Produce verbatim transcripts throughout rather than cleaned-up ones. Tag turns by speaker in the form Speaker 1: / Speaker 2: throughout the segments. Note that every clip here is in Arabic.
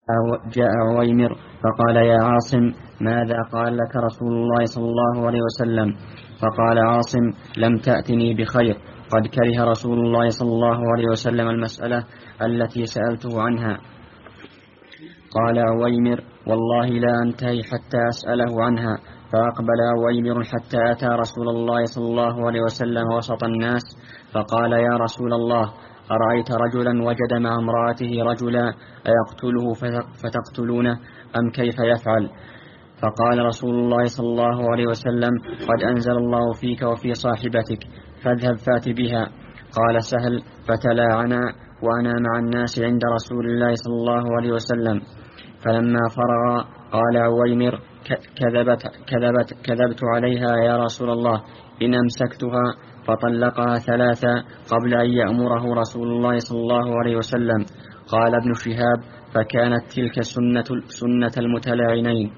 Speaker 1: جاء عويمر فقال يا عاصم ماذا قال لك رسول الله صلى الله عليه وسلم؟ فقال عاصم لم تأتني بخير، قد كره رسول الله صلى الله عليه وسلم المسألة التي سألته عنها. قال عويمر والله لا أنتهي حتى أسأله عنها. فأقبل عويمر حتى أتى رسول الله صلى الله عليه وسلم وسط الناس فقال يا رسول الله أرأيت رجلا وجد مع امرأته رجلا أيقتله فتقتلونه أم كيف يفعل؟ فقال رسول الله صلى الله عليه وسلم قد أنزل الله فيك وفي صاحبتك فاذهب فات بها. قال سهل فتلاعنا وأنا مع الناس عند رسول الله صلى الله عليه وسلم. فلما فرغ قال عويمر كذبت, كذبت, كذبت عليها يا رسول الله إن أمسكتها. فطلقها ثلاثة قبل أن يأمره رسول الله صلى الله عليه وسلم. قال ابن شهاب فكانت تلك سنة, سنة المتلاعنين.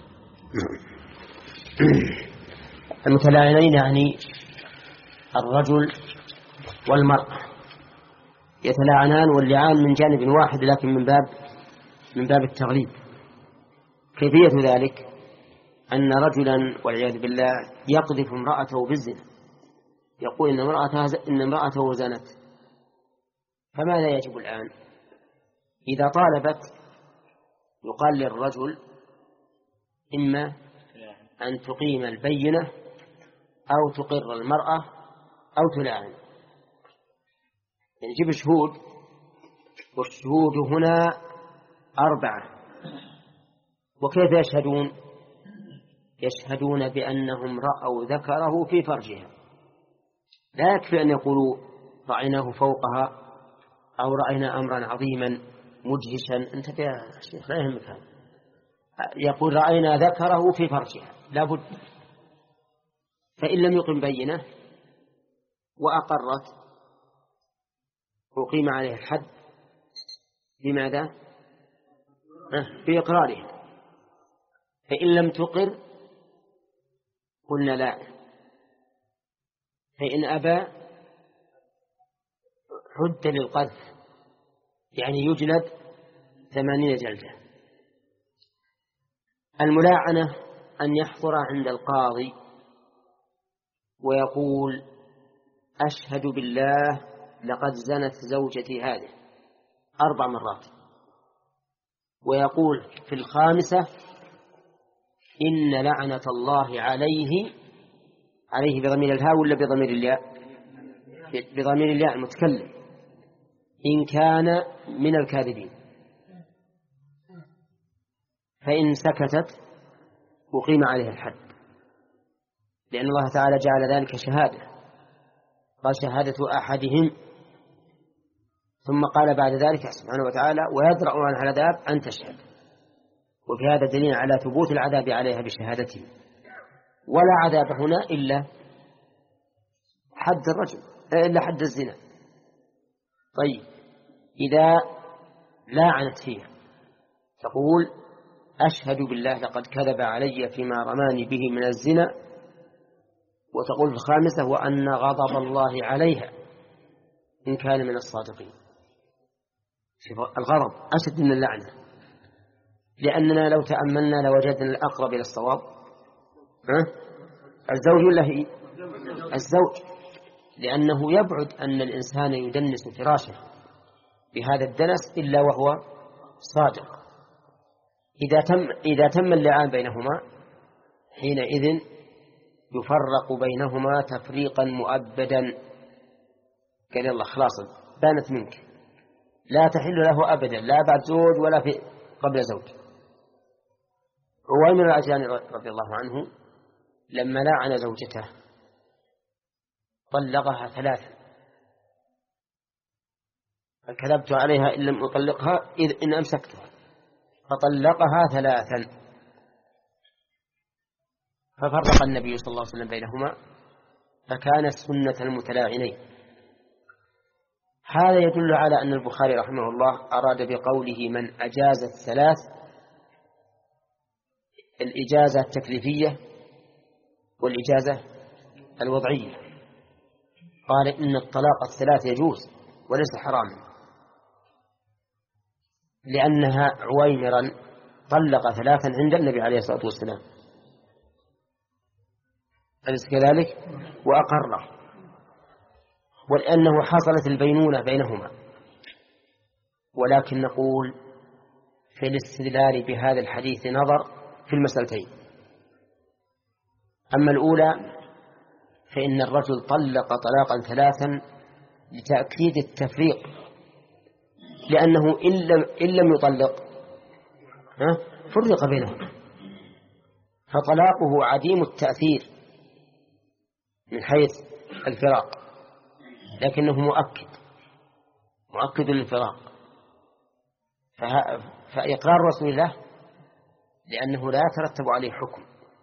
Speaker 2: المتلاعنين يعني الرجل والمرأة يتلاعنان، واللعان من جانب واحد لكن من باب من باب التغليب. كيفية ذلك أن رجلا والعياذ بالله يقذف امرأته بالزنا، يقول إن امرأته, إن امرأته زنت، فماذا يجب الآن؟ إذا طالبت يقال للرجل إما أن تقيم البينة أو تقر المرأة أو تلاعن، يعني جيب شهود، والشهود هنا أربعة. وكيف يشهدون؟ يشهدون بأنهم رأوا ذكره في فرجها، لا يكفي أن يقولوا رأيناه فوقها أو رأينا أمرا عظيما مدهشا، أنت يا شيخ لا يهمك هذا، يقول رأينا ذكره في فرجها لابد. فإن لم يقم بينه وأقرت أقيم عليه الحد. لماذا؟ بإقراره. فإن لم تقر قلنا لا. فإن أبى حد للقذف، يعني يجلد ثمانين جلدة. الملاعنة أن يحضر عند القاضي ويقول أشهد بالله لقد زنت زوجتي هذه أربع مرات، ويقول في الخامسة إن لعنة الله عليه، عليه بضمير الهاء ولا بضمير الياء؟ بضمير الياء المتكلم، إن كان من الكاذبين. فإن سكتت أقيم عليه الحد، لأن الله تعالى جعل ذلك شهادة، قال شهادة أحدهم، ثم قال بعد ذلك سبحانه وتعالى ويدرأ عنها العذاب أن تشهد. وفي هذا دليل على ثبوت العذاب عليها بشهادته. ولا عذاب هنا إلا حد الرجل، إلا حد الزنا. طيب إذا لاعنت فيها تقول أشهد بالله لقد كذب علي فيما رماني به من الزنا، وتقول في الخامسة وأن غضب الله عليها إن كان من الصادقين. الغضب أشد من اللعنة، لأننا لو تأملنا لوجدنا الأقرب إلى الصواب الزوج ولا هي الزوج، لأنه يبعد أن الإنسان يدنس فراشه بهذا الدنس إلا وهو صادق. إذا تم إذا تم اللعان بينهما حينئذ يفرق بينهما تفريقا مؤبدا. قال الله خلاص بانت منك، لا تحل له أبدا، لا بعد زوج ولا في قبل زوج. عويمر العجلاني رضي الله عنه لما لعن زوجته طلقها ثلاثا، فكذبت عليها إن لم أطلقها إذ إن أمسكتها، فطلقها ثلاثا. ففرق النبي صلى الله عليه وسلم بينهما، فكانت سنة المتلاعنين. هذا يدل على أن البخاري رحمه الله أراد بقوله من أجاز الثلاث الإجازة التكليفية والإجازة الوضعية. قال إن الطلاق الثلاث يجوز وليس حراما، لأنها عويمرا طلق ثلاثا عند النبي عليه الصلاة والسلام، أليس كذلك؟ وأقره، ولأنه حصلت البينونة بينهما. ولكن نقول في الاستدلال بهذا الحديث نظر في المسألتين. أما الأولى فإن الرجل طلق طلاقا ثلاثا لتأكيد التفريق، لأنه إن لم يطلق فرق بينهم، فطلاقه عديم التأثير من حيث الفراق، لكنه مؤكد مؤكد للفراق. فإقرار رسول الله لأنه لا يترتب عليه حكم.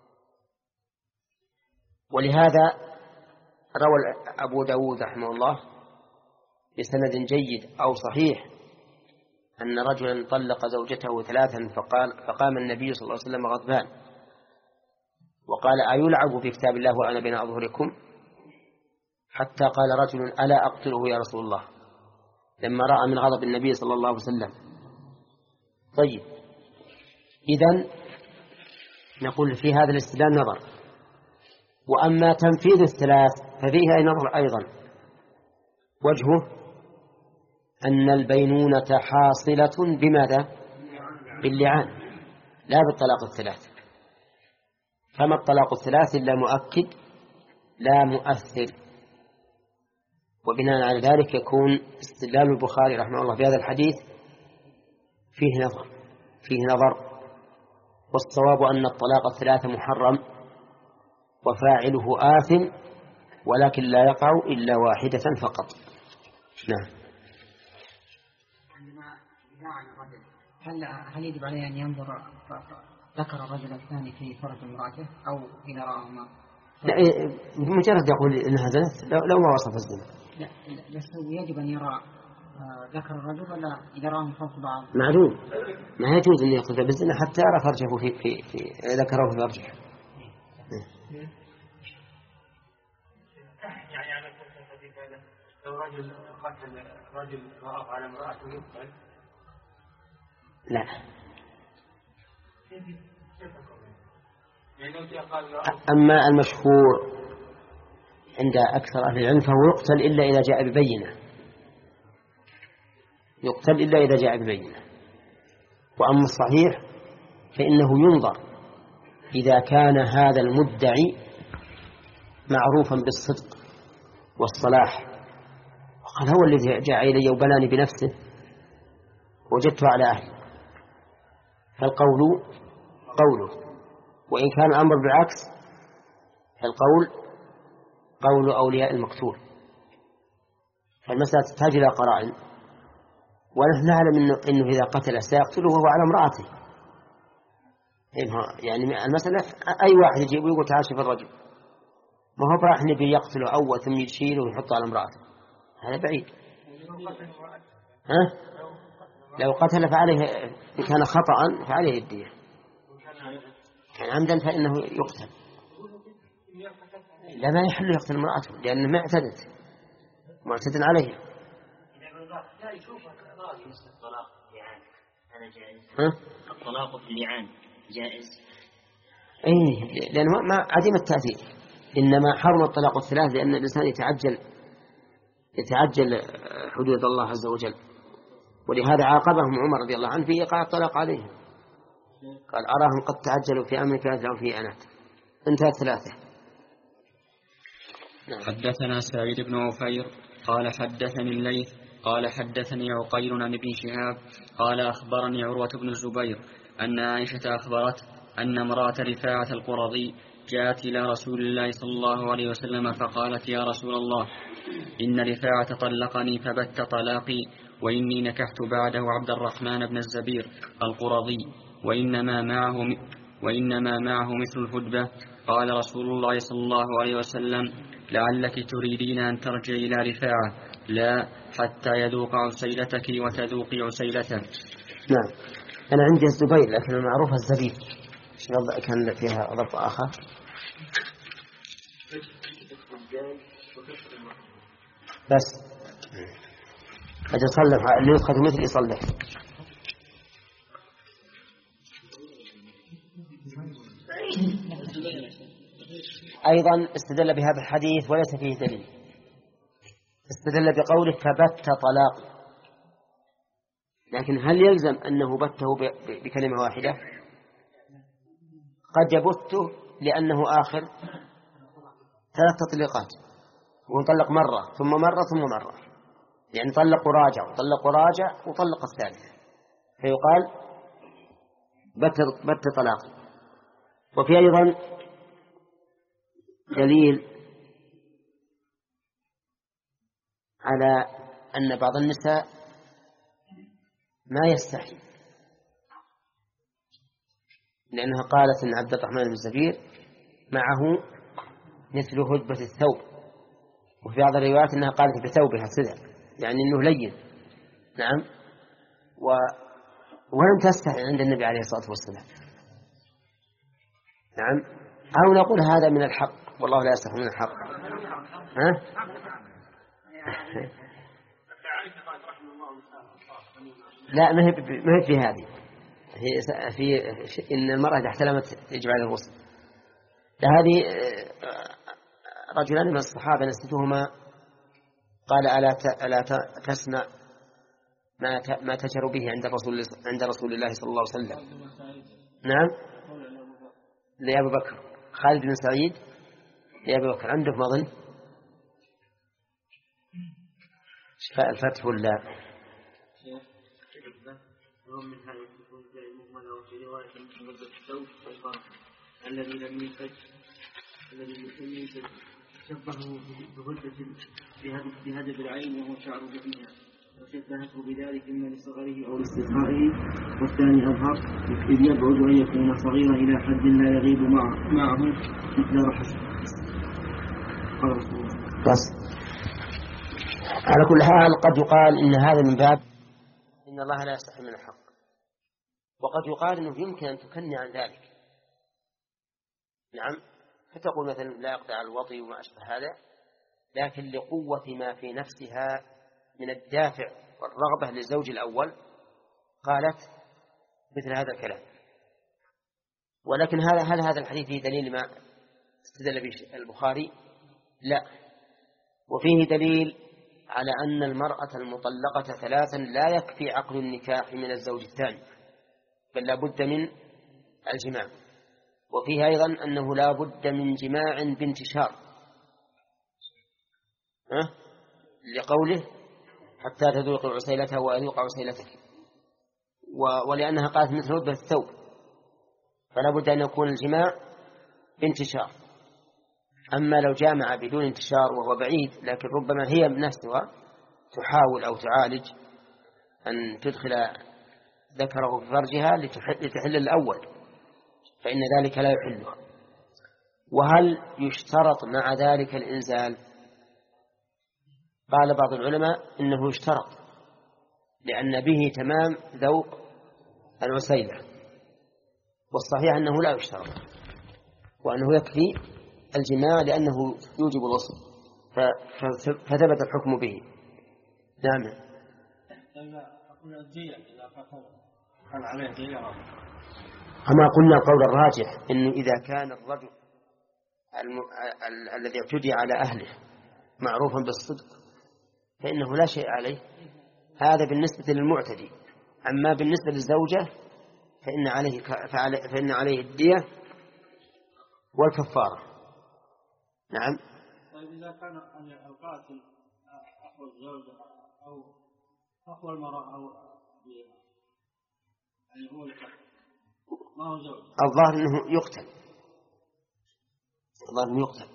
Speaker 2: ولهذا روى أبو داود رحمه الله بسند جيد أو صحيح أن رجلا طلق زوجته ثلاثا فقال فقام النبي صلى الله عليه وسلم غضبان وقال: أيلعب في كتاب الله وأنا بين أظهركم؟ حتى قال رجل: ألا أقتله يا رسول الله، لما رأى من غضب النبي صلى الله عليه وسلم. طيب، إذن نقول في هذا الاستدلال نظر. وأما تنفيذ الثلاث ففيه نظر أيضا، وجهه أن البينونة حاصلة بماذا؟ باللعان لا بالطلاق الثلاث. فما الطلاق الثلاث إلا مؤكد لا مؤثر. وبناء على ذلك يكون استدلال البخاري رحمه الله بهذا الحديث فيه نظر فيه نظر والصواب أن الطلاق الثلاث محرم وفاعله آثم، ولكن لا يقع إلا واحدة فقط. نعم.
Speaker 3: هل هل يجب عليه أن ينظر ذكر الرجل الثاني في فرج امرأته أو إذا رآهما؟
Speaker 2: لا، مجرد يقول إنها زنت لو ما وصف الزنا.
Speaker 3: لا، بس يجب أن يرى ذكر الرجل ولا إذا رآهم فوق بعض؟
Speaker 2: معلوم، ما يجوز أن يقذف بالزنا حتى يرى فرجه في في في ذكره في فرجه.
Speaker 4: يعني على الحديث هذا لو رجل قتل رجل وقف على امرأته يقتل؟
Speaker 2: لا. أما المشهور عند أكثر أهل العلم فهو يقتل إلا إذا جاء ببينة، يقتل إلا إذا جاء ببينة. وأما الصحيح فإنه ينظر إذا كان هذا المدعي معروفا بالصدق والصلاح وقال هو الذي جاء إلي وبناني بنفسه وجدته على أهلي، فالقول قوله. وإن كان الأمر بالعكس فالقول قول أولياء المقتول. فالمسألة تحتاج إلى قرائن، ونحن نعلم إنه, إنه إذا قتل سيقتله وهو على امرأته. يعني المسألة أي واحد يجيب ويقول تعال شوف الرجل، ما هو راح نبي يقتله أول ثم يشيله ويحطه على امرأته، هذا بعيد. ها؟ لو قتل فعليه، إن كان خطأ فعليه الدية، كان عمدا فإنه يقتل. لا، ما يحل يقتل امرأته لأنه ما اعتدت معتد عليه. ها؟
Speaker 1: الطلاق في اللعان جائز؟
Speaker 2: إيه، لأنه ما عديم التأثير. إنما حرم الطلاق الثلاث لأن الإنسان يتعجل يتعجل حدود الله عز وجل، ولهذا عاقبهم عمر رضي الله عنه في إيقاع الطلاق عليهم، قال أراهم قد تعجلوا في أمر فأذعوا في أنات. انتهت ثلاثة.
Speaker 1: حدثنا سعيد بن عفير قال حدثني الليث قال حدثني عقيل عن ابن شهاب قال أخبرني عروة بن الزبير أن عائشة أخبرت أن امرأة رفاعة القرظي جاءت إلى رسول الله صلى الله عليه وسلم فقالت: يا رسول الله، إن رفاعة طلقني فبت طلاقي، وإني نكحت بعده عبد الرحمن بن الزبير القرظي، وإنما معه وإنما معه مثل الهدبة. قال رسول الله صلى الله عليه وسلم: لعلك تريدين أن ترجعي إلى رفاعة، لا حتى يذوق عسيلتك وتذوقي عسيلته.
Speaker 2: نعم. أنا عندي الزبير لكن المعروف الزبيب، كان فيها ظرف آخر. بس قد يصلح اللي يدخل مثل يصلح. أيضا استدل بهذا الحديث وليس فيه دليل، استدل بقوله فبت طلاق، لكن هل يلزم أنه بته بكلمة واحدة؟ قد يبته لأنه آخر ثلاث تطليقات، ونطلق مرة ثم مرة ثم مرة، يعني طلق وراجع وطلق وراجع وطلق الثالث، فيقال بت, بت طلاق. وفي أيضا دليل على أن بعض النساء ما يستحي، لأنها قالت أن عبد الرحمن بن الزبير معه مثل هدبة الثوب، وفي بعض الروايات أنها قالت بثوبها سدى، يعني أنه لين. نعم. و... ولم تستحي عند النبي عليه الصلاة والسلام. نعم. أو نقول هذا من الحق، والله لا يستحي من الحق. ها؟ لا، ما هي ما هي في هذه، هي في إن المرأة إذا احتلمت يجب عليها الغسل. هذه رجلان من الصحابة نسيتهما قال ألا ألا تسمع ما ما تجر به عند رسول عند رسول الله صلى الله عليه وسلم. نعم. لأبي بكر. خالد بن سعيد لأبي بكر. عندك ما ظن شفاء الفتح ولا
Speaker 4: من هذه الكتب المهملة وفي رواية من مدة الثوب والفرق الذي لم ينفج الذي لم ينفج شبهه بغلة بهدف العين وهو شعر جبينها، وشبهته بذلك إما لصغره أو لاسترخائه، والثاني أظهر إذ يبعد أن يكون صغيرا إلى حد لا يغيب معه مقدار حسن. قال رسول الله.
Speaker 2: بس على كل حال قد يقال إن هذا من باب إن الله لا يستحي من الحق، وقد يقال إنه يمكن أن تكني عن ذلك. نعم. فتقول مثلا لا يقطع الوطي وما أشبه هذا، لكن لقوة ما في نفسها من الدافع والرغبة للزوج الأول قالت مثل هذا الكلام. ولكن هذا هل هذا الحديث فيه دليل ما استدل به البخاري؟ لا. وفيه دليل على أن المرأة المطلقة ثلاثا لا يكفي عقد النكاح من الزوج الثاني، بل لا بد من الجماع. وفيه أيضا أنه لا بد من جماع بانتشار، أه؟ لقوله حتى تذوق عسيلتها وأذوق عسيلتك، ولأنها قالت مثل هدبة الثوب، فلا بد أن يكون الجماع بانتشار. أما لو جامع بدون انتشار وهو بعيد، لكن ربما هي نفسها تحاول أو تعالج أن تدخل ذكره في فرجها لتحل الأول، فإن ذلك لا يحلها. وهل يشترط مع ذلك الإنزال؟ قال بعض العلماء إنه يشترط، لأن به تمام ذوق العسيلة، والصحيح أنه لا يشترط، وأنه يكفي الجماع لأنه يوجب الوصل، فثبت الحكم به. نعم. كما قلنا القول الراجح إنه إذا كان الرجل الم... ال... الذي اعتدي على أهله معروفا بالصدق فإنه لا شيء عليه، هذا بالنسبة للمعتدي. أما بالنسبة للزوجة فإن عليه فعلي... فإن عليه الدية والكفارة. نعم.
Speaker 4: طيب إذا كان القاتل أخو الزوجة أو أخو المرأة أو يعني هو القاتل ما هو زوج،
Speaker 2: الظاهر أنه يقتل، الظاهر أنه يقتل.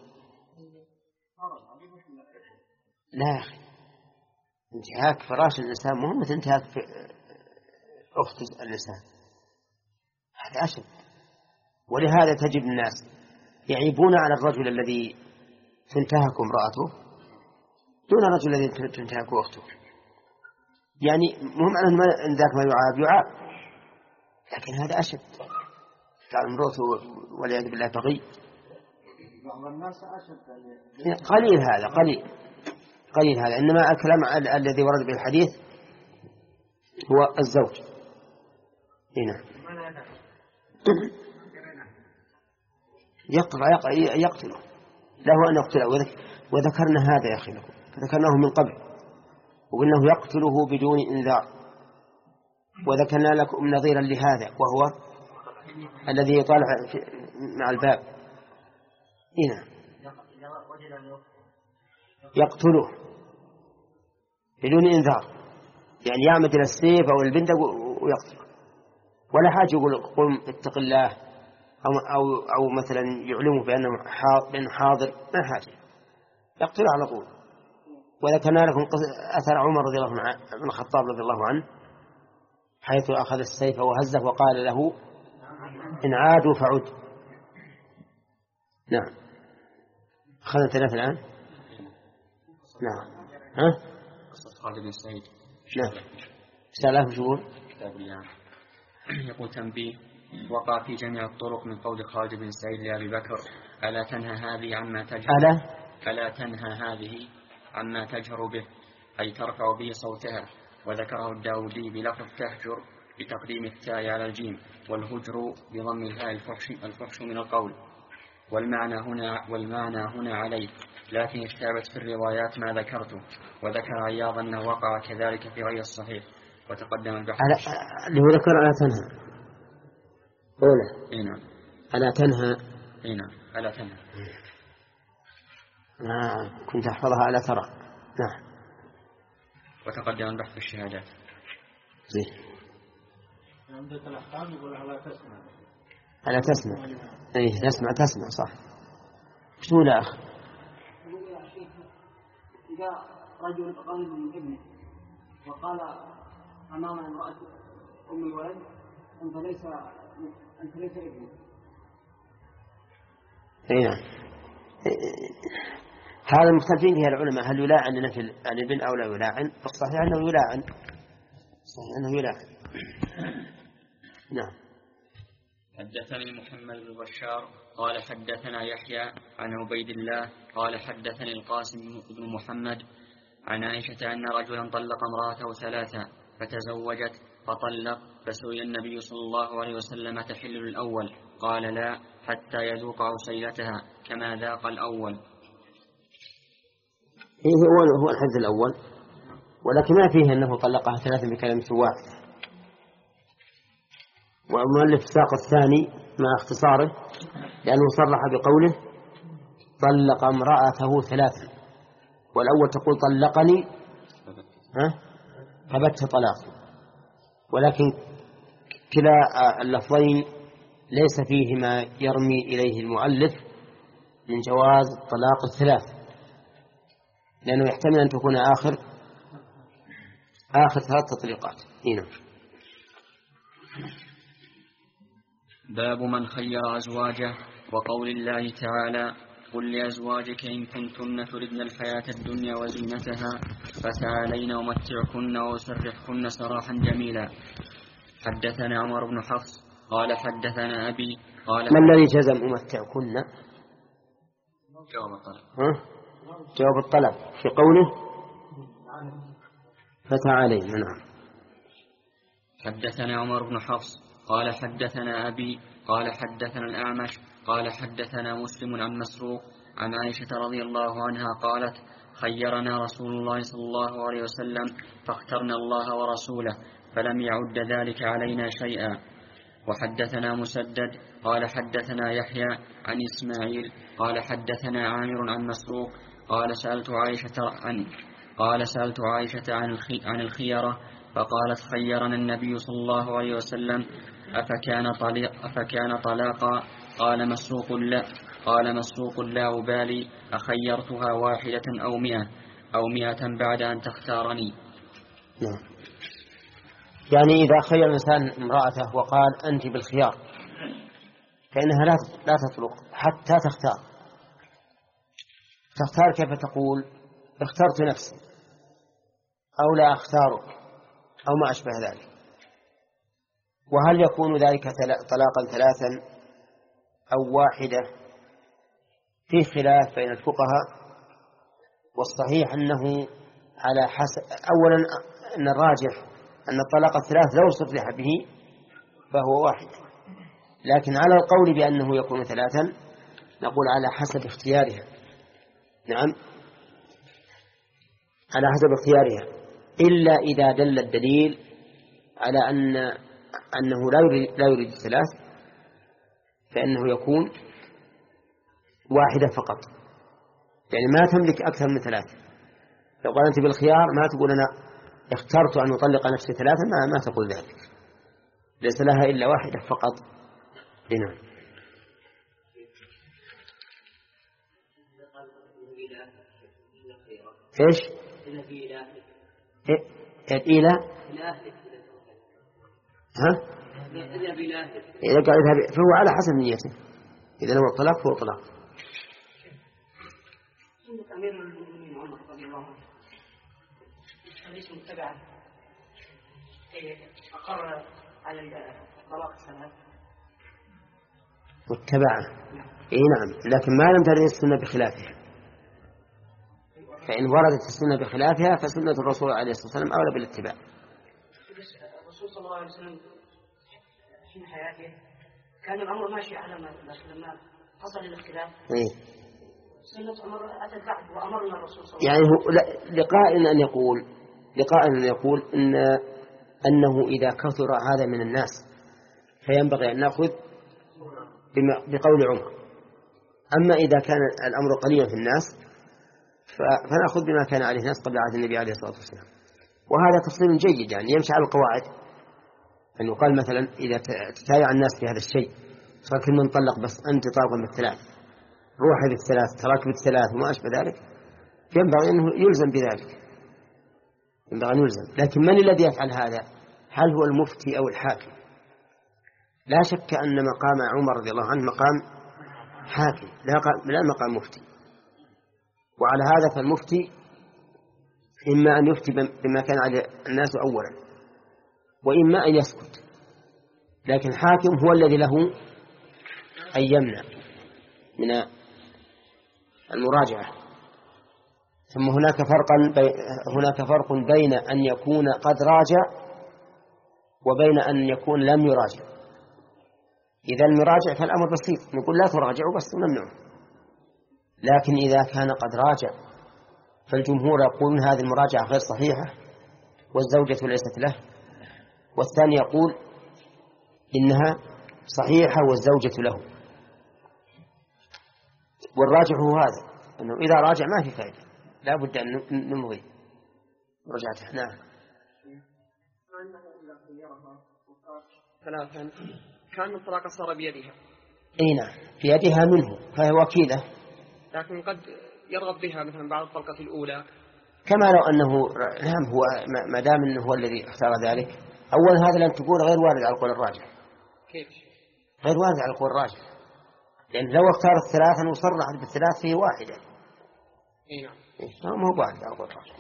Speaker 2: لا يا أخي، انتهاك فراش الإنسان مهم مثل انتهاك أخت الإنسان، هذا أشد. ولهذا تجد الناس يعيبون على الرجل الذي تنتهك امرأته دون الرجل الذي تنتهك أخته. يعني مهم أن ذاك ما يعاب يعاب، لكن هذا أشد. قال امرأته والعياذ بالله بغي. قليل هذا، قليل قليل هذا. إنما الكلام الذي ورد به الحديث هو الزوج. هنا يقتل يقتله له أن يقتله. وذكرنا هذا يا أخي لكم، ذكرناه من قبل وإنه يقتله بدون إنذار، وذكرنا لكم نظيرا لهذا وهو الذي يطالع مع الباب. هنا يقتله بدون إنذار، يعني يعمد إلى السيف أو البندق ويقتله، ولا حاجة يقول قم اتق الله أو, أو, أو مثلا يعلمه بأنه حاضر، ما حاجة، يقتله على طول. وذكرنا لكم أثر عمر رضي الله عنه بن الخطاب رضي الله عنه حيث أخذ السيف وهزه وقال له إن عادوا فعد. نعم. أخذنا ثلاثة الآن. نعم. ها؟
Speaker 1: قصة خالد بن سعيد.
Speaker 2: نعم. سأله شهور.
Speaker 1: كتاب اليوم. يقول تنبيه: وقع في جميع الطرق من قول خالد بن سعيد لأبي بكر: ألا تنهى هذه عما تجهر
Speaker 2: ألا
Speaker 1: ألا تنهى هذه عما تجهر به، أي ترفع به صوتها. وذكره الداودي بلفظ تهجر بتقديم التاء على الجيم، والهجر بضم الهاء الفحش, الفحش من القول. والمعنى هنا والمعنى هنا عليه، لكن اشتابت في الروايات ما ذكرته. وذكر عياض أنه وقع كذلك في غير الصحيح، وتقدم البحث.
Speaker 2: اللي هو ذكر ألا تنهى أولى.
Speaker 1: إيه نعم.
Speaker 2: ألا تنهى.
Speaker 1: إيه نعم. ألا تنهى.
Speaker 2: آه. كنت أحفظها ألا ترى. نعم.
Speaker 1: وتقدم البحث في الشهادات.
Speaker 2: زين.
Speaker 4: عندك الأحكام يقول ألا تسمع.
Speaker 2: ألا تسمع. إيه تسمع تسمع صح. شو لا أخ؟
Speaker 3: إذا رجل قريب من ابنه وقال أمام امرأة أم الولد: أنت ليس أنت ليس ابني.
Speaker 2: إيه. هذا مختلفين فيها العلماء، هل يلاعن نفل عن الابن أو لا يلاعن؟ الصحيح أنه يلاعن. صحيح أنه يلاعن. نعم.
Speaker 1: حدثني محمد بن بشار قال حدثنا يحيى عن عبيد الله قال حدثني القاسم بن محمد عن عائشة أن رجلا طلق امرأته ثلاثا فتزوجت فطلق، فسئل النبي صلى الله عليه وسلم: تحل الأول؟ قال: لا، حتى يذوق عسيلتها كما ذاق الأول.
Speaker 2: إيه هو هو الحد الأول، ولكن ما فيه أنه طلقها ثلاثا بكلمة واحد. والمؤلف ساق الثاني مع اختصاره لأنه صرح بقوله طلق امرأته ثلاثا، والأول تقول طلقني ها فبت طلاق، ولكن كلا اللفظين ليس فيه ما يرمي إليه المؤلف من جواز طلاق الثلاث، لأنه يحتمل أن تكون آخر آخر ثلاث تطليقات. هنا
Speaker 1: باب من خير أزواجه، وقول الله تعالى: قل لأزواجك إن كنتن تردن الحياة الدنيا وزينتها فتعالين أمتعكن وأسرحكن سراحا جميلا. حدثنا عمر بن حفص قال حدثنا أبي قال:
Speaker 2: ما الذي جزم أمتعكن؟
Speaker 1: جواب الطلب.
Speaker 2: ها؟ جواب الطلب في قوله فتعالين. نعم.
Speaker 1: حدثنا عمر بن حفص قال حدثنا أبي قال حدثنا الأعمش قال حدثنا مسلم عن مسروق عن عائشة رضي الله عنها قالت: خيرنا رسول الله صلى الله عليه وسلم فاخترنا الله ورسوله فلم يعد ذلك علينا شيئا. وحدثنا مسدد قال حدثنا يحيى عن إسماعيل قال حدثنا عامر عن مسروق قال سألت عائشة عن قال سألت عائشة عن عن الخيرة فقالت: خيرنا النبي صلى الله عليه وسلم أفكان طليق أفكان طلاقا؟ قال مسروق: لا قال مسروق: لا أبالي أخيرتها واحدة أو مئة أو مئة بعد أن تختارني.
Speaker 2: نعم. يعني إذا خير الإنسان امرأته وقال أنت بالخيار فإنها لا لا تطلق حتى تختار. تختار كيف تقول؟ اخترت نفسي أو لا أختارك أو ما أشبه ذلك. وهل يكون ذلك طلاقا ثلاثا أو واحدة؟ في خلاف بين الفقهاء، والصحيح أنه على حسب. أولا أن الراجح أن الطلاق الثلاث لو صرح به فهو واحد، لكن على القول بأنه يكون ثلاثا نقول على حسب اختيارها. نعم على حسب اختيارها، إلا إذا دل الدليل على أن أنه لا يريد, لا يريد الثلاث، فإنه يكون واحدة فقط، يعني ما تملك أكثر من ثلاثة. لو قال أنت بالخيار ما تقول أنا اخترت أن أطلق نفسي ثلاثة، ما, ما تقول ذلك، ليس لها إلا واحدة فقط. هنا إيش؟ الإله ها؟ إذا قال اذهب فهو على حسب نيته، إذا هو الطلاق فهو طلاق.
Speaker 3: سنة أمير المؤمنين عمر رضي الله عنه حديث متبعا أقر على الطلاق الثلاث
Speaker 2: متبعا. إيه نعم، لكن ما لم ترد السنة بخلافها، فإن وردت السنة بخلافها فسنة الرسول عليه الصلاة والسلام أولى بالاتباع.
Speaker 3: الرسول صلى الله عليه وسلم في حياته كان الأمر ماشي على ما لما حصل الاختلاف
Speaker 2: إيه؟
Speaker 3: سنة عمر أتت بعد وأمرنا الرسول صلى الله
Speaker 2: يعني
Speaker 3: عليه
Speaker 2: وسلم. يعني لقائل أن يقول لقائل أن يقول إن أنه إذا كثر هذا من الناس فينبغي أن نأخذ بقول عمر، أما إذا كان الأمر قليلا في الناس فنأخذ بما كان عليه الناس قبل عهد النبي عليه الصلاة والسلام. وهذا تفصيل جيد، يعني يمشي على القواعد، أن يقال مثلا إذا تتايع الناس في هذا الشيء صار كل من طلق بس أنت طالق بالثلاث، روحي بالثلاث، تراك بالثلاث وما أشبه ذلك، ينبغي أنه يلزم بذلك، ينبغي أن يلزم. لكن من الذي يفعل هذا؟ هل هو المفتي أو الحاكم؟ لا شك أن مقام عمر رضي الله عنه مقام حاكم لا مقام مفتي، وعلى هذا فالمفتي إما أن يفتي بما كان عليه الناس أولا، وإما أن يسكت، لكن الحاكم هو الذي له أن يمنع من المراجعة. ثم هناك فرق بي... هناك فرق بين أن يكون قد راجع وبين أن يكون لم يراجع. إذا المراجع فالأمر بسيط، نقول لا تراجعوا بس نمنعه، لكن إذا كان قد راجع فالجمهور يقولون هذه المراجعة غير صحيحة والزوجة ليست له، والثاني يقول إنها صحيحة والزوجة له. والراجح هو هذا، أنه إذا راجع ما في فائدة، لا بد أن نمضي رجعته. نعم.
Speaker 5: ثلاثا كان الطلاق صار بيدها.
Speaker 2: أي نعم بيدها منه، فهي وكيلة،
Speaker 5: لكن قد يرغب بها مثلا بعد الطلقة الأولى،
Speaker 2: كما لو أنه نعم هو ما دام أنه هو الذي اختار ذلك. أولا هذا لن تقول غير وارد على القول الراجح.
Speaker 5: كيف؟
Speaker 2: غير وارد على القول الراجح، لأن لو اختار الثلاثة وصرح بالثلاث فيه واحدة.
Speaker 5: إيه نعم.
Speaker 2: إيه ما هو وارد على القول الراجح.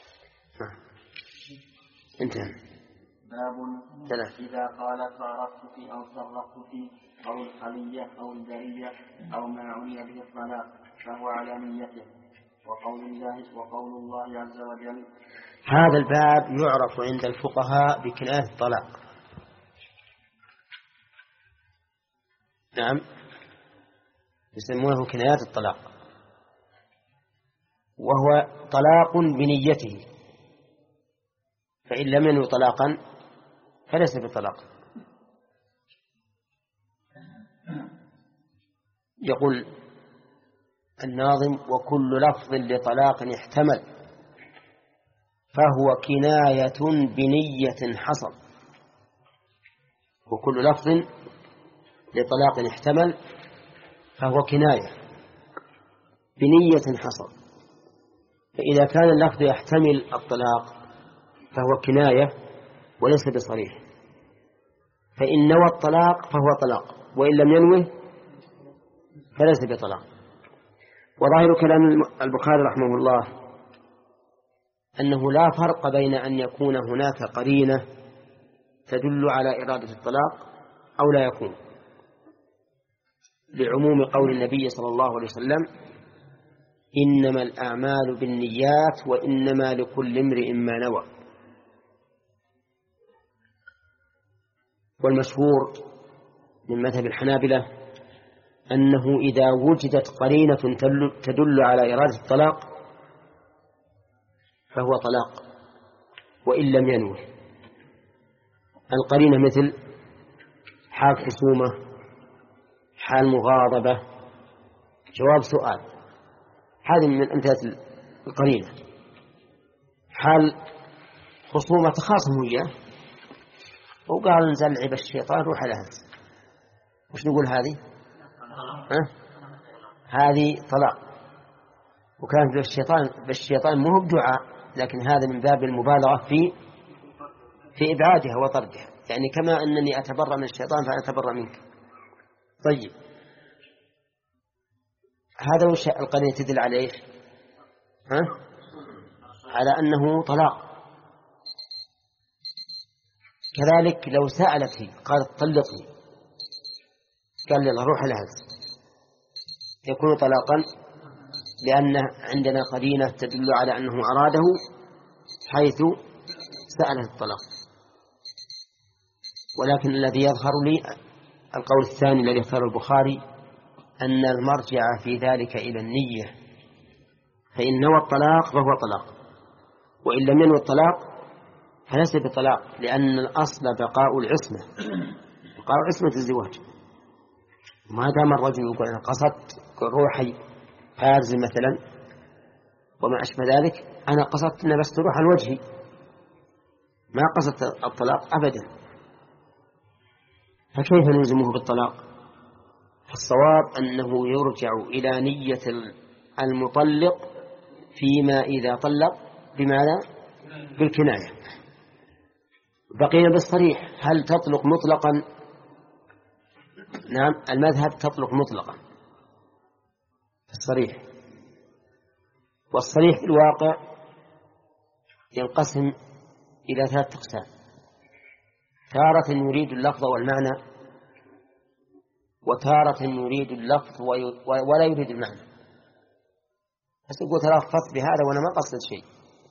Speaker 2: انتهى.
Speaker 1: باب إذا قال فارقتك أو صرفتك أو الخلية أو الجرية أو ما عني به الطلاق فهو على نيته. وقول الله وقول الله عز وجل.
Speaker 2: هذا الباب يعرف عند الفقهاء بكناية الطلاق. نعم يسمونه كناية الطلاق، وهو طلاق بنيته، فإن لم ينوي طلاقا فليس بطلاق. يقول الناظم وكل لفظ لطلاق احتمل فهو كناية بنية حصل. وكل لفظ لطلاق احتمل فهو كناية بنية حصل. فإذا كان اللفظ يحتمل الطلاق فهو كناية وليس بصريح، فإن نوى الطلاق فهو طلاق، وإن لم ينوه فليس بطلاق. وظاهر كلام البخاري رحمه الله أنه لا فرق بين أن يكون هناك قرينة تدل على إرادة الطلاق أو لا يكون، لعموم قول النبي صلى الله عليه وسلم إنما الأعمال بالنيات وإنما لكل امرئ ما نوى. والمشهور من مذهب الحنابلة أنه إذا وجدت قرينة تدل على إرادة الطلاق فهو طلاق وإن لم ينوه. القرينة مثل حال خصومة، حال مغاضبة، جواب سؤال، هذه من أمثلة القرينة. حال خصومة تخاصم وياه وقال نزل عب الشيطان روح لها، وش نقول هذه؟ أه؟ هذه طلاق، وكان بالشيطان بالشيطان مو بدعاء، لكن هذا من باب المبالغة في في إبعادها وطردها، يعني كما أنني أتبرأ من الشيطان فأنا أتبرأ منك. طيب هذا وش القرينة تدل عليه؟ ها؟ على أنه طلاق. كذلك لو سألت هي قالت طلقني، قال لي روح لها، يكون طلاقا لأن عندنا قرينة تدل على أنه أراده حيث سأله الطلاق. ولكن الذي يظهر لي القول الثاني الذي اختاره البخاري أن المرجع في ذلك إلى النية، فإن نوى الطلاق فهو طلاق، وإن لم ينوى الطلاق فليس بطلاق، لأن الأصل بقاء العصمة، بقاء عصمة الزواج. ما دام الرجل يقول أنا قصدت روحي فارز مثلا وما أشبه ذلك، أنا قصدت أن بس تروح على وجهي، ما قصدت الطلاق أبدا، فكيف نلزمه بالطلاق؟ الصواب أنه يرجع إلى نية المطلق فيما إذا طلق، بماذا؟ بالكناية. بقينا بالصريح، هل تطلق مطلقا؟ نعم، المذهب تطلق مطلقا الصريح، والصريح في الواقع ينقسم إلى ثلاثة أقسام: تارة يريد اللفظ والمعنى، وتارة يريد اللفظ ولا يريد المعنى، بس يقول تلفظت بهذا وأنا ما قصد شيء.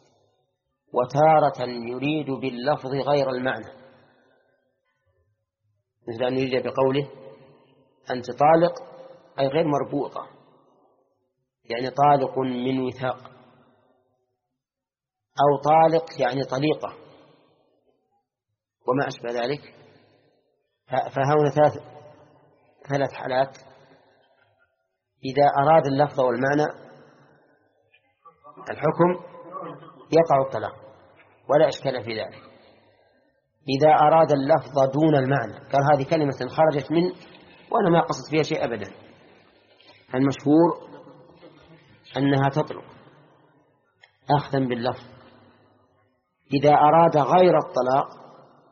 Speaker 2: وتارة يريد باللفظ غير المعنى، مثل أن يريد بقوله أنت طالق أي غير مربوطة، يعني طالق من وثاق، أو طالق يعني طليقة وما أشبه ذلك. فهنا ثلاث ثلاث حالات: إذا أراد اللفظ والمعنى الحكم يقع الطلاق ولا إشكال في ذلك. إذا أراد اللفظ دون المعنى، قال هذه كلمة خرجت من وأنا ما قصد فيها شيء أبدا، المشهور أنها تطلق أخذا باللفظ. إذا أراد غير الطلاق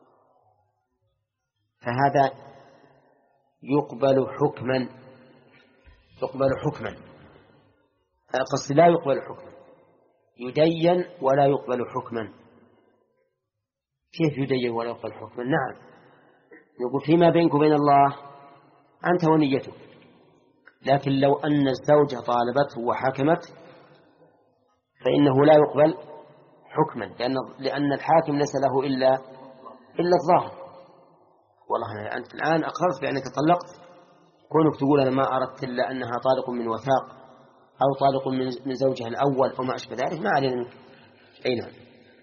Speaker 2: فهذا يقبل حكما، يقبل حكما قصد لا يقبل حكما، يدين ولا يقبل حكما. كيف يدين ولا يقبل حكما؟ نعم، يقول فيما بينك وبين الله أنت ونيتك، لكن لو أن الزوجة طالبته وحكمت فإنه لا يقبل حكما، لأن, لأن الحاكم ليس له إلا إلا الظاهر. والله أنت الآن أقررت بأنك طلقت، كونك تقول أنا ما أردت إلا أنها طالق من وثاق أو طالق من زوجها الأول أو ما أشبه ذلك، ما علينا منك. أي نعم.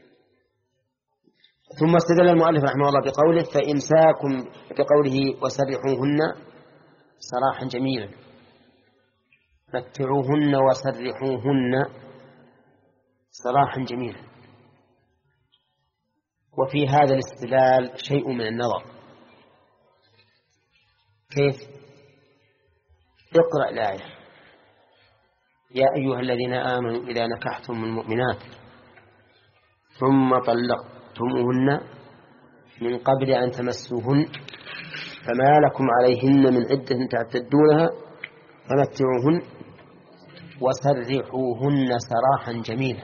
Speaker 2: ثم استدل المؤلف رحمه الله بقوله فإمساكم، بقوله وسرحوهن سراحا جميلا، متعوهن وسرحوهن سراحا جميلا. وفي هذا الاستدلال شيء من النظر. كيف؟ اقرأ الآية: يا أيها الذين آمنوا إذا نكحتم المؤمنات ثم طلقتموهن من قبل أن تمسوهن فما لكم عليهن من عدة تعتدونها فمتعوهن وسرحوهن سراحا جميلا.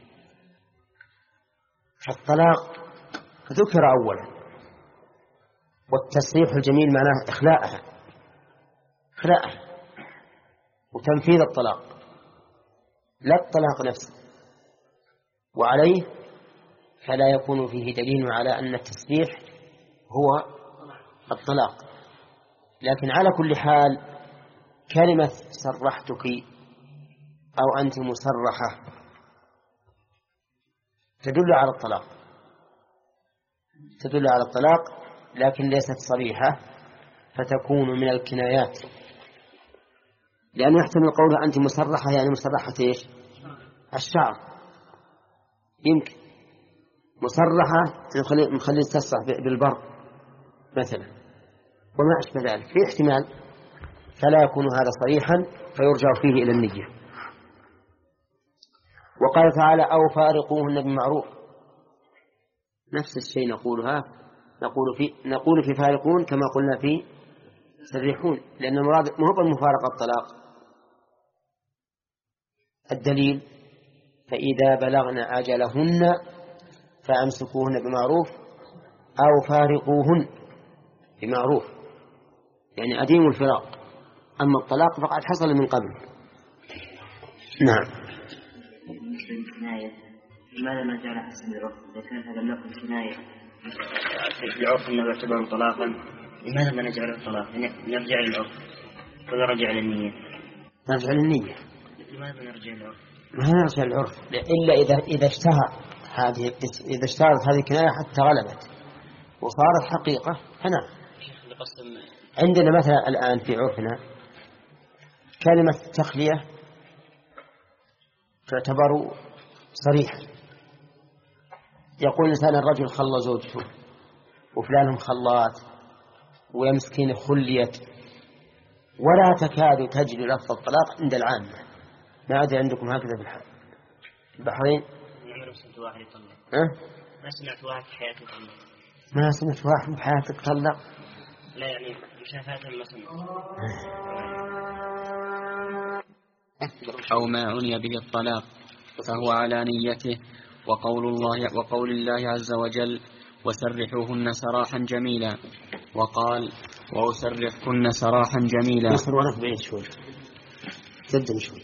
Speaker 2: فالطلاق ذكر أولا، والتسريح الجميل معناه إخلاءها إخلاءها وتنفيذ الطلاق، لا الطلاق نفسه. وعليه فلا يكون فيه دليل على أن التسريح هو الطلاق. لكن على كل حال كلمة سرحتك أو أنت مسرحة تدل على الطلاق، تدل على الطلاق لكن ليست صريحة، فتكون من الكنايات، لأنه يحتمل قولها أنت مسرحة يعني مسرحة إيش؟ الشعر، يمكن مسرحة نخلي تسرح بالبر مثلا وما أشبه ذلك، في احتمال، فلا يكون هذا صريحا فيرجع فيه إلى النية. وقال تعالى أو فارقوهن بمعروف، نفس الشيء نقولها نقول في نقول في فارقون كما قلنا في سرحون، لأن المراد ما هو بالمفارقة الطلاق. الدليل فإذا بلغن أجلهن فأمسكوهن بمعروف أو فارقوهن بمعروف، يعني أديموا الفراق، أما الطلاق فقد حصل من قبل. نعم.
Speaker 4: لماذا ما جعل حسن العرف؟ إذا كان هذا اللفظ كناية في العرف أنه يعتبر طلاقا، لماذا ما نجعله طلاق؟ نرجع للعرف ولا نرجع للنية؟
Speaker 2: نرجع للنية.
Speaker 4: لماذا نرجع للعرف؟
Speaker 2: ما نرجع للعرف إلا إذا إذا اشتهر هذه إذا اشتهرت هذه الكناية حتى غلبت وصارت حقيقة هنا. عندنا مثلا الآن في عرفنا كلمة تخلية تعتبر صريحة، يقول إنسان الرجل خلى زوجته وفلان خلات ويمسكين خليت، ولا تكاد تجد لفظ الطلاق عند العامة. ما أدري عندكم هكذا في البحرين؟ أه؟
Speaker 4: ما سمعت واحد في حياته طلق.
Speaker 2: ما سمعت واحد في حياتك طلق؟
Speaker 4: لا يعني مشافاة ما سمعت.
Speaker 1: أو ما عني به الطلاق فهو على نيته. وقول الله وقول الله عز وجل وسرحوهن سراحا جميلا، وقال وأسرحكن سراحا جميلا.
Speaker 2: يصير ورق بعيد شوي، جدا شوي.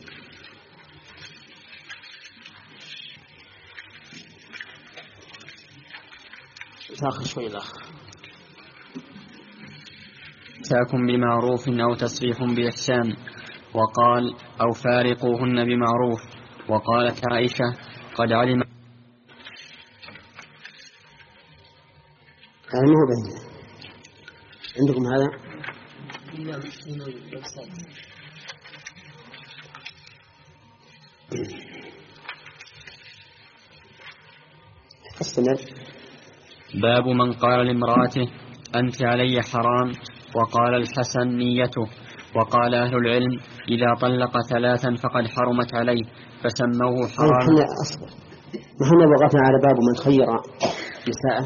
Speaker 2: تأخر شوي الأخر.
Speaker 1: تأكن بمعروف أو تسريح بإحسان. وقال أو فارقوهن بمعروف. وقالت عائشة قد علم.
Speaker 2: هذا ما هو بهذا عندكم هذا؟ استمر.
Speaker 1: باب من قال لامرأته أنت علي حرام، وقال الحسن نيته. وقال أهل العلم إذا طلق ثلاثا فقد حرمت عليه فسموه حرام.
Speaker 2: نحن وقفنا على باب من خير نساءه.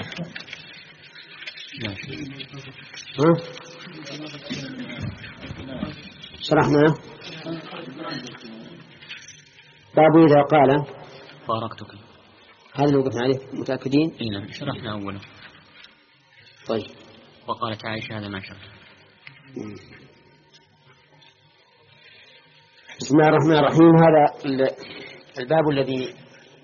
Speaker 2: ها؟ شرحنا باب إذا قال
Speaker 1: فارقتك،
Speaker 2: هذا اللي وقفنا عليه، متأكدين؟
Speaker 1: إيه نعم شرحنا أوله.
Speaker 2: طيب.
Speaker 1: وقالت عائشة هذا ما شرح.
Speaker 2: بسم الله الرحمن الرحيم. هذا الباب الذي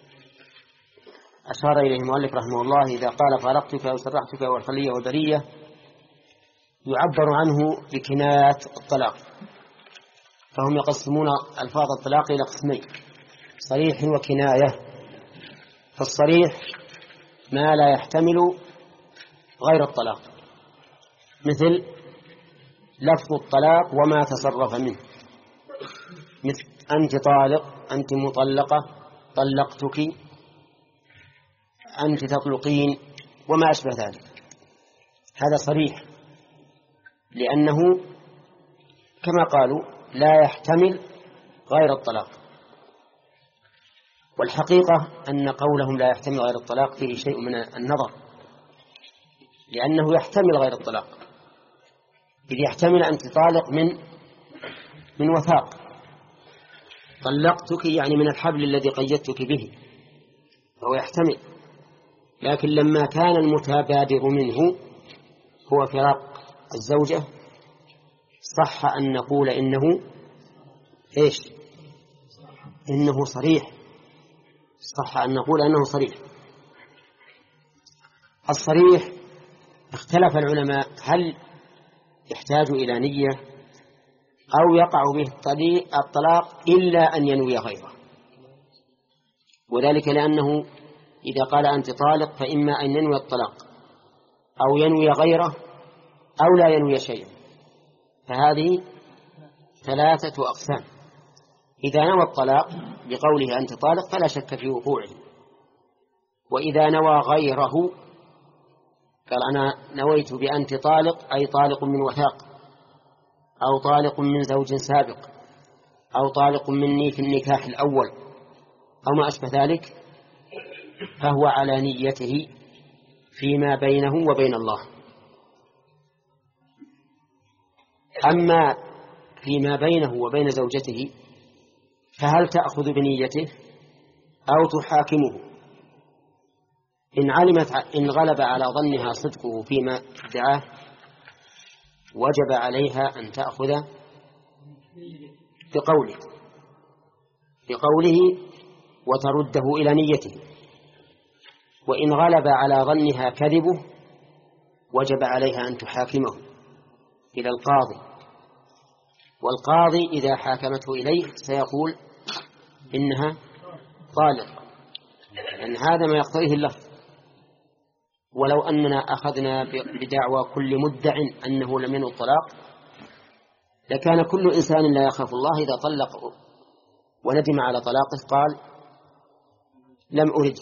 Speaker 2: أشار إليه المؤلف رحمه الله إذا قال فارقتك أو سرحتك والخلية والبرية يعبر عنه بكناية الطلاق، فهم يقسمون ألفاظ الطلاق إلى قسمين: صريح وكناية. فالصريح ما لا يحتمل غير الطلاق، مثل لفظ الطلاق وما تصرف منه، مثل أنت طالق، أنت مطلقة، طلقتك، أنت تطلقين، وما أشبه ذلك. هذا صريح لأنه كما قالوا لا يحتمل غير الطلاق. والحقيقة أن قولهم لا يحتمل غير الطلاق فيه شيء من النظر، لأنه يحتمل غير الطلاق، إذ يحتمل أن تطالق من من وثاق. طلقتك يعني من الحبل الذي قيدتك به، فهو يحتمل. لكن لما كان المتبادر منه هو فراق الزوجة صح أن نقول إنه إيش؟ إنه صريح، صح أن نقول أنه صريح. الصريح اختلف العلماء هل يحتاج إلى نية أو يقع به الطلاق إلا أن ينوي غيره، وذلك لأنه إذا قال أنت طالق فإما أن ينوي الطلاق أو ينوي غيره أو لا ينوي شيئا، فهذه ثلاثة أقسام. إذا نوى الطلاق بقوله أنت طالق فلا شك في وقوعه، وإذا نوى غيره قال أنا نويت بأنت طالق أي طالق من وثاق أو طالق من زوج سابق أو طالق مني في النكاح الأول أو ما أشبه ذلك، فهو على نيته فيما بينه وبين الله. أما فيما بينه وبين زوجته فهل تأخذ بنيته أو تحاكمه؟ إن علمت إن غلب على ظنها صدقه فيما ادعاه وجب عليها أن تأخذ بقوله بقوله وترده إلى نيته. وإن غلب على ظنها كذبه وجب عليها أن تحاكمه إلى القاضي، والقاضي إذا حاكمته إليه سيقول إنها طالق، لأن هذا ما يقتضيه اللفظ. ولو أننا أخذنا بدعوى كل مدع أنه لم ينوي الطلاق لكان كل إنسان لا يخاف الله إذا طلق وندم على طلاقه قال لم أرد.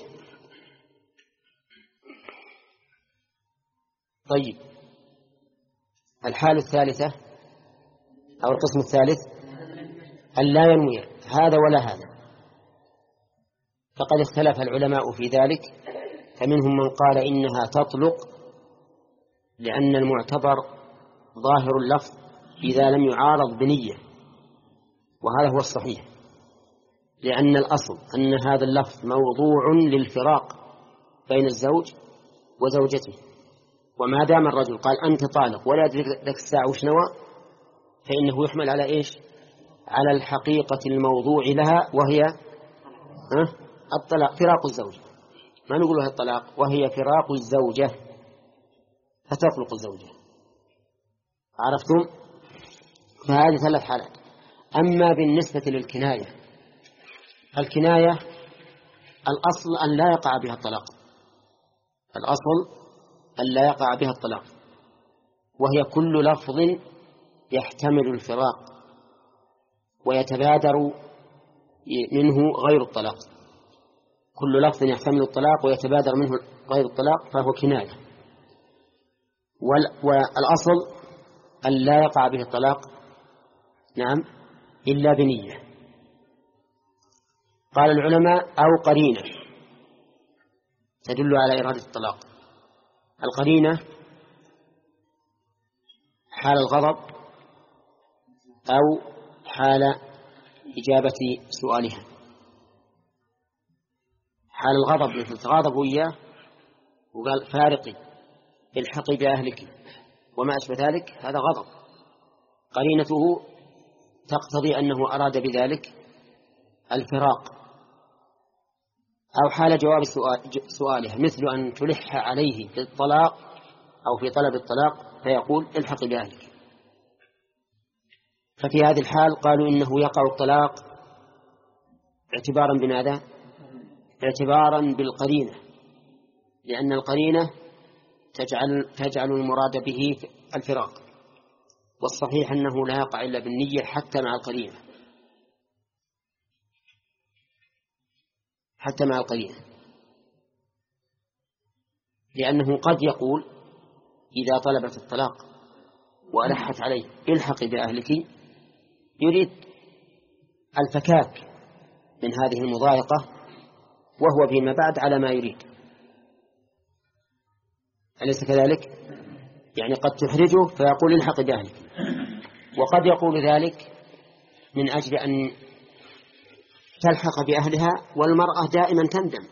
Speaker 2: طيب، الحالة الثالثة أو القسم الثالث أن لا ينوي هذا ولا هذا، فقد اختلف العلماء في ذلك، فمنهم من قال إنها تطلق لأن المعتبر ظاهر اللفظ إذا لم يعارض بنية، وهذا هو الصحيح، لأن الأصل أن هذا اللفظ موضوع للفراق بين الزوج وزوجته، وما دام الرجل قال أنت طالق ولا يدرك لك الساعة وش نوى فإنه يحمل على إيش؟ على الحقيقة الموضوع لها، وهي أه؟ الطلاق، فراق الزوجة، ما نقولها الطلاق، وهي فراق الزوجة فتطلق الزوجة. عرفتم؟ فهذه ثلاث حالات. أما بالنسبة للكناية، الكناية الأصل أن لا يقع بها الطلاق، الأصل أن لا يقع بها الطلاق، وهي كل لفظ يحتمل الفراق ويتبادر منه غير الطلاق، كل لفظ يحتمل الطلاق ويتبادر منه غير الطلاق فهو كناية. والأصل أن لا يقع به الطلاق نعم إلا بنية. قال العلماء أو قرينة تدل على إرادة الطلاق. القرينة حال الغضب أو حال إجابة سؤالها. حال الغضب مثل تغاضبوا إياه وقال فارقي الحقي بأهلك وما أشبه ذلك، هذا غضب، قرينته تقتضي أنه أراد بذلك الفراق. أو حال جواب سؤالها مثل أن تلح عليه في الطلاق أو في طلب الطلاق فيقول الحقي بأهلك. ففي هذه الحال قالوا إنه يقع الطلاق اعتبارا بماذا؟ اعتبارا بالقرينة، لأن القرينة تجعل, تجعل المراد به الفراق، والصحيح أنه لا يقع إلا بالنية حتى مع القرينة، حتى مع القرينة، لأنه قد يقول إذا طلبت الطلاق وألحت عليه الحقي بأهلك يريد الفكاك من هذه المضايقة وهو فيما بعد على ما يريد، أليس كذلك؟ يعني قد تحرجه فيقول الحق بأهلك، وقد يقول ذلك من أجل أن تلحق بأهلها، والمرأة دائما تندم.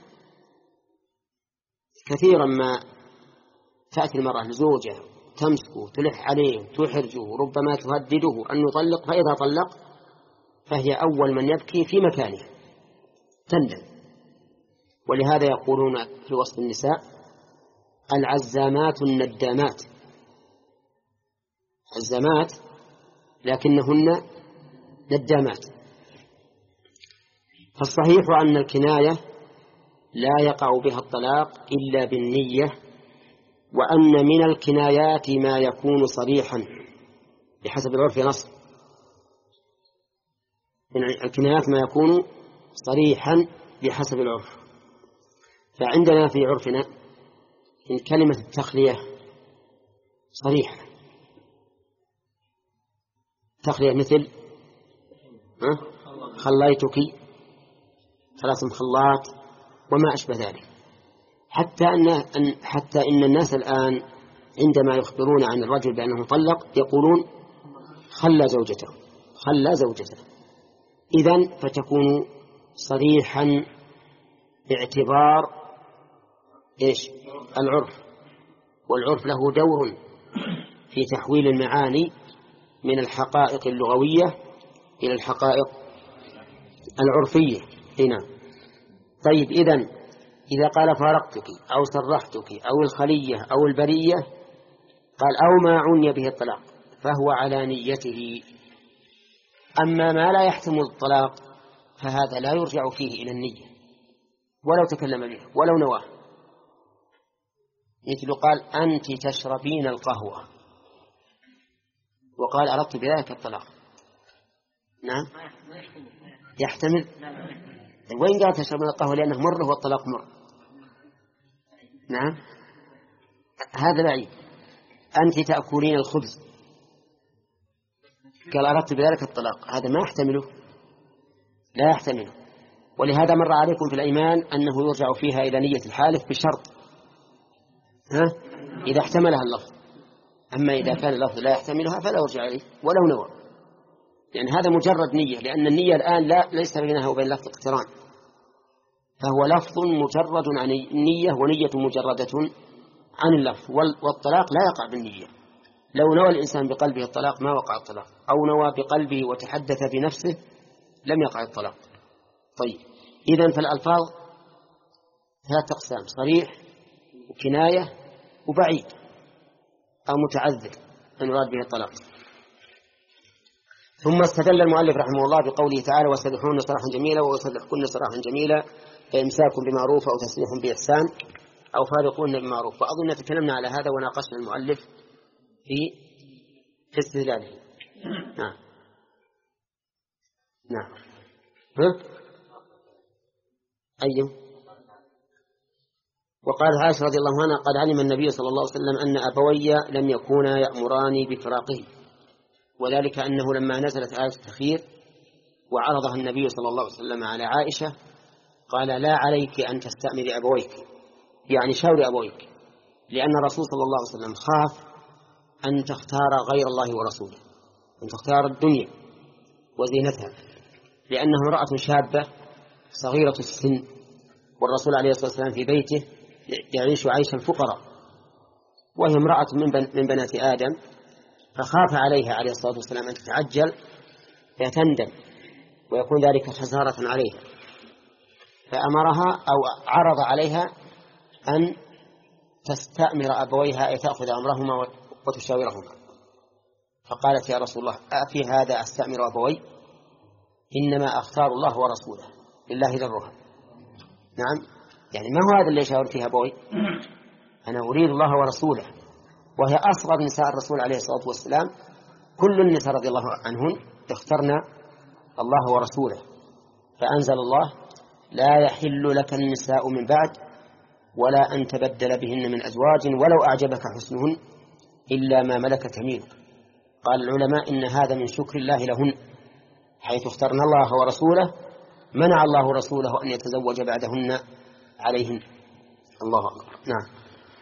Speaker 2: كثيرا ما تأتي المرأة لزوجها تمسكه تلح عليه تحرجه ربما تهدده أن يطلق، فإذا طلق فهي أول من يبكي في مكانها تندم. ولهذا يقولون في وصف النساء العزامات الندامات. عزامات لكنهن ندامات. فالصحيح أن الكناية لا يقع بها الطلاق إلا بالنية، وأن من الكنايات ما يكون صريحا بحسب العرف نص، من الكنايات ما يكون صريحا بحسب العرف. فعندنا في عرفنا إن كلمة التخلية صريحة، تخلية مثل خليتك، ثلاث مخلات وما أشبه ذلك. حتى أن حتى إن الناس الآن عندما يخبرون عن الرجل بأنه طلق يقولون خلى زوجته خلى زوجته. إذن فتكون صريحا باعتبار إيش؟ العرف، والعرف له دور في تحويل المعاني من الحقائق اللغوية إلى الحقائق العرفية هنا. طيب إذن إذا قال فارقتك أو سرحتك أو الخلية أو البرية، قال أو ما عني به الطلاق، فهو على نيته. أما ما لا يحتمل الطلاق فهذا لا يرجع فيه إلى النية ولو تكلم به ولو نواه. مثل قال أنت تشربين القهوة وقال أردت بذلك الطلاق، نعم يحتمل. وين قال تشربين القهوة لأنه مر والطلاق مر؟ نعم هذا بعيد. أنت تأكلين الخبز قال أردت بذلك الطلاق، هذا ما يحتمله، لا يحتمله. ولهذا مر عليكم في الأيمان أنه يرجع فيها إلى نية الحالف بشرط ها؟ إذا احتملها اللفظ. أما إذا كان اللفظ لا يحتملها فلا يرجع عليه ولو نوى، يعني هذا مجرد نية، لأن النية الآن لا ليس بينها وبين لفظ اقتران، فهو لفظ مجرد عن النية ونية مجردة عن اللفظ. والطلاق لا يقع بالنية. لو نوى الإنسان بقلبه الطلاق ما وقع الطلاق، أو نوى بقلبه وتحدث بنفسه لم يقع الطلاق. طيب إذن فالألفاظ ثلاثة أقسام: صريح وكناية وبعيد أو متعذر أن يراد به الطلاق. ثم استدل المؤلف رحمه الله بقوله تعالى: وسرحوهن سراحا جميلا وسرحكن سراحا جميلا فإمساك بمعروف أو تسريح بإحسان أو فارقوهن بمعروف. وأظن تكلمنا على هذا وناقشنا المؤلف في في استدلاله. نعم نعم ها؟ أيه؟ وقال عائشة رضي الله عنها: قد علم النبي صلى الله عليه وسلم أن أبوي لم يكونا يأمراني بفراقه، وذلك أنه لما نزلت آية التخيير وعرضها النبي صلى الله عليه وسلم على عائشة قال: لا عليك أن تستأمري أبويك، يعني شاور أبويك، لأن الرسول صلى الله عليه وسلم خاف أن تختار غير الله ورسوله، أن تختار الدنيا وزينتها، لأنه امرأة شابة صغيرة السن، والرسول عليه الصلاة والسلام في بيته يعيش عيش الفقراء، وهي امرأة من بنات آدم، فخاف عليها عليه الصلاة والسلام أن تتعجل فتندم ويكون ذلك خسارة عليها، فأمرها أو عرض عليها أن تستأمر أبويها أي تأخذ أمرهما وتشاورهما. فقالت: يا رسول الله، أفي هذا أستأمر أبوي؟ إنما أختار الله ورسوله، لله ذرها. نعم، يعني ما هو هذا اللي يشاور فيه أبوي؟ أنا أريد الله ورسوله، وهي أصغر نساء الرسول عليه الصلاة والسلام. كل النساء رضي الله عنهن اخترنا الله ورسوله، فأنزل الله: لا يحل لك النساء من بعد ولا أن تبدل بهن من أزواج ولو أعجبك حسنهن إلا ما ملكت يمينك. قال العلماء إن هذا من شكر الله لهن، حيث اخترنا الله ورسوله منع الله ورسوله أن يتزوج بعدهن عليهن. الله أكبر. نعم.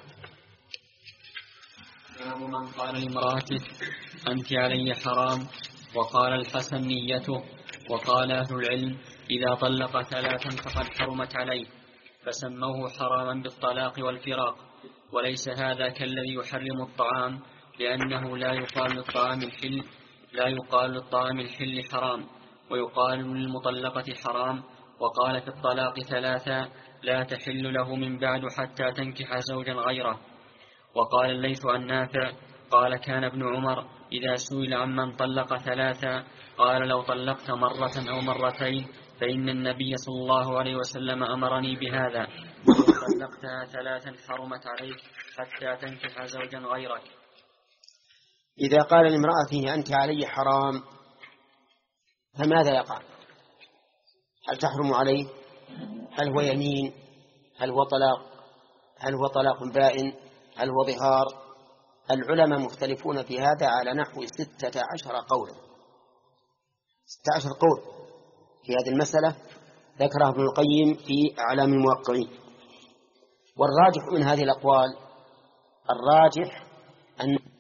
Speaker 1: باب من قال لامرأته أنت علي حرام، وقال الحسن نيته، وقال أهل العلم إذا طلق ثلاثا فقد حرمت عليه، فسموه حراما بالطلاق والفراق. وليس هذا كالذي يحرم الطعام، لأنه لا يقال للطعام الحل لا يقال للطعام الحل حرام، ويقال للمطلقة حرام. وقال في الطلاق ثلاثا لا تحل له من بعد حتى تنكح زوجا غيره. وقال الليث عن نافع قال كان ابن عمر إذا سئل عمن طلق ثلاثا قال لو طلقت مرة أو مرتين فإن النبي صلى الله عليه وسلم أمرني بهذا، ولو طلقتها ثلاثا حرمت عليك حتى تنكح زوجا غيرك.
Speaker 2: إذا قال لامرأته أنت علي حرام فماذا يقع؟ هل تحرم عليه؟ هل هو يمين؟ هل هو طلاق؟ هل هو طلاق بائن؟ هل هو ظهار؟ العلماء مختلفون في هذا على نحو ستة عشر قولا، ستة عشر قول في هذه المسألة ذكرها ابن القيم في أعلام الموقعين. والراجح من هذه الأقوال الراجح أن